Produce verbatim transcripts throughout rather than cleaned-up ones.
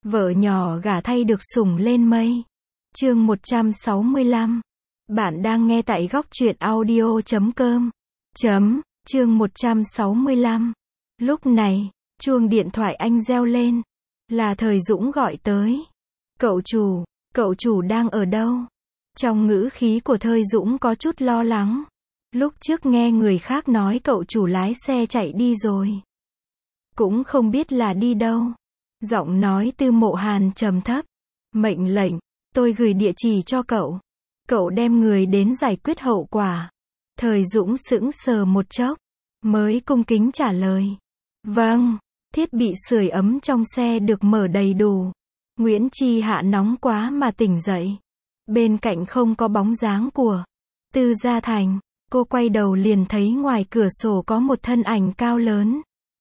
Vợ nhỏ gả thay được sủng lên mây. Chương một trăm sáu mươi lăm. Bạn đang nghe tại góc truyện audio chấm com. Chấm, chương một trăm sáu mươi lăm. Lúc này, chuông điện thoại anh reo lên. Là Thời Dũng gọi tới. Cậu chủ, cậu chủ đang ở đâu? Trong ngữ khí của Thời Dũng có chút lo lắng. Lúc trước nghe người khác nói cậu chủ lái xe chạy đi rồi. Cũng không biết là đi đâu. Giọng nói Tư Mộ Hàn trầm thấp. Mệnh lệnh, tôi gửi địa chỉ cho cậu. Cậu đem người đến giải quyết hậu quả. Thời Dũng sững sờ một chốc, mới cung kính trả lời. Vâng, thiết bị sưởi ấm trong xe được mở đầy đủ. Nguyễn Chi Hạ nóng quá mà tỉnh dậy. Bên cạnh không có bóng dáng của Tư Gia Thành. Cô quay đầu liền thấy ngoài cửa sổ có một thân ảnh cao lớn.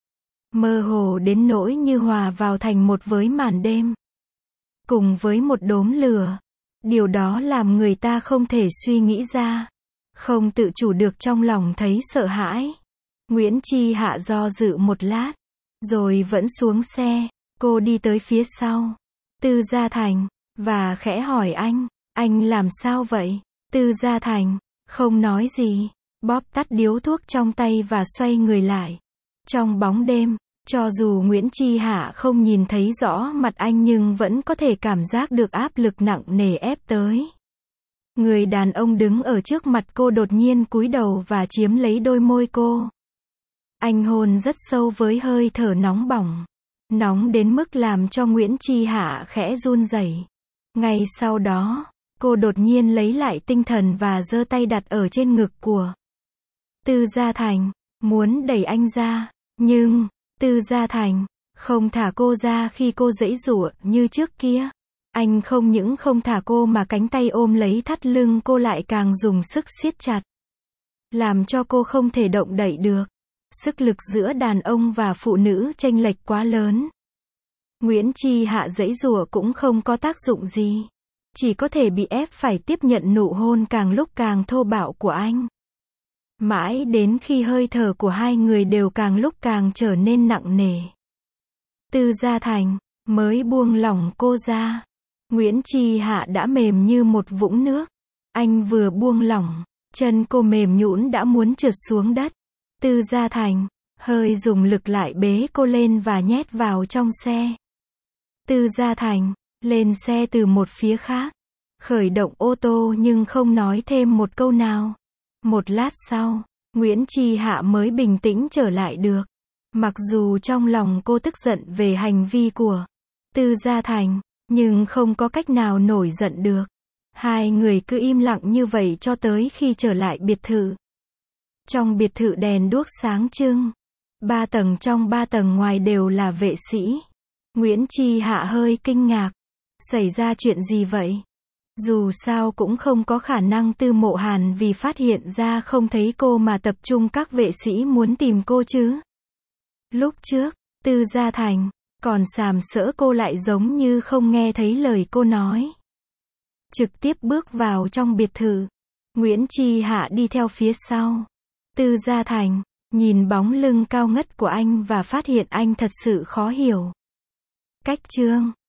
Mơ hồ đến nỗi như hòa vào thành một với màn đêm. Cùng với một đốm lửa. Điều đó làm người ta không thể suy nghĩ ra. Không tự chủ được trong lòng thấy sợ hãi. Nguyễn Chi Hạ do dự một lát. Rồi vẫn xuống xe. Cô đi tới phía sau Tư Gia Thành. Và khẽ hỏi anh. Anh làm sao vậy? Tư Gia Thành không nói gì. Bóp tắt điếu thuốc trong tay và xoay người lại. Trong bóng đêm, cho dù Nguyễn Chi Hạ không nhìn thấy rõ mặt anh nhưng vẫn có thể cảm giác được áp lực nặng nề ép tới. Người đàn ông đứng ở trước mặt cô đột nhiên cúi đầu và chiếm lấy đôi môi cô. Anh hôn rất sâu với hơi thở nóng bỏng. Nóng đến mức làm cho Nguyễn Chi Hạ khẽ run rẩy. Ngay sau đó, cô đột nhiên lấy lại tinh thần và giơ tay đặt ở trên ngực của Tư Gia Thành, muốn đẩy anh ra. Nhưng Tư Gia Thành không thả cô ra khi cô giãy giụa như trước kia. Anh không những không thả cô mà cánh tay ôm lấy thắt lưng cô lại càng dùng sức siết chặt. Làm cho cô không thể động đậy được. Sức lực giữa đàn ông và phụ nữ chênh lệch quá lớn. Nguyễn Chi Hạ giãy giụa cũng không có tác dụng gì. Chỉ có thể bị ép phải tiếp nhận nụ hôn càng lúc càng thô bạo của anh. Mãi đến khi hơi thở của hai người đều càng lúc càng trở nên nặng nề. Tư Gia Thành mới buông lỏng cô ra. Nguyễn Chi Hạ đã mềm như một vũng nước. Anh vừa buông lỏng, chân cô mềm nhũn đã muốn trượt xuống đất. Tư Gia Thành hơi dùng lực lại bế cô lên và nhét vào trong xe. Tư Gia Thành lên xe từ một phía khác, khởi động ô tô nhưng không nói thêm một câu nào. Một lát sau, Nguyễn Chi Hạ mới bình tĩnh trở lại được. Mặc dù trong lòng cô tức giận về hành vi của Tư Gia Thành, nhưng không có cách nào nổi giận được. Hai người cứ im lặng như vậy cho tới khi trở lại biệt thự. Trong biệt thự đèn đuốc sáng trưng. Ba tầng trong ba tầng ngoài đều là vệ sĩ. Nguyễn Chi Hạ hơi kinh ngạc. Xảy ra chuyện gì vậy? Dù sao cũng không có khả năng Tư Mộ Hàn vì phát hiện ra không thấy cô mà tập trung các vệ sĩ muốn tìm cô chứ. Lúc trước, Tư Gia Thành còn sàm sỡ cô lại giống như không nghe thấy lời cô nói. Trực tiếp bước vào trong biệt thự. Nguyễn Chi Hạ đi theo phía sau. Tư Gia Thành nhìn bóng lưng cao ngất của anh và phát hiện anh thật sự khó hiểu. Cách chương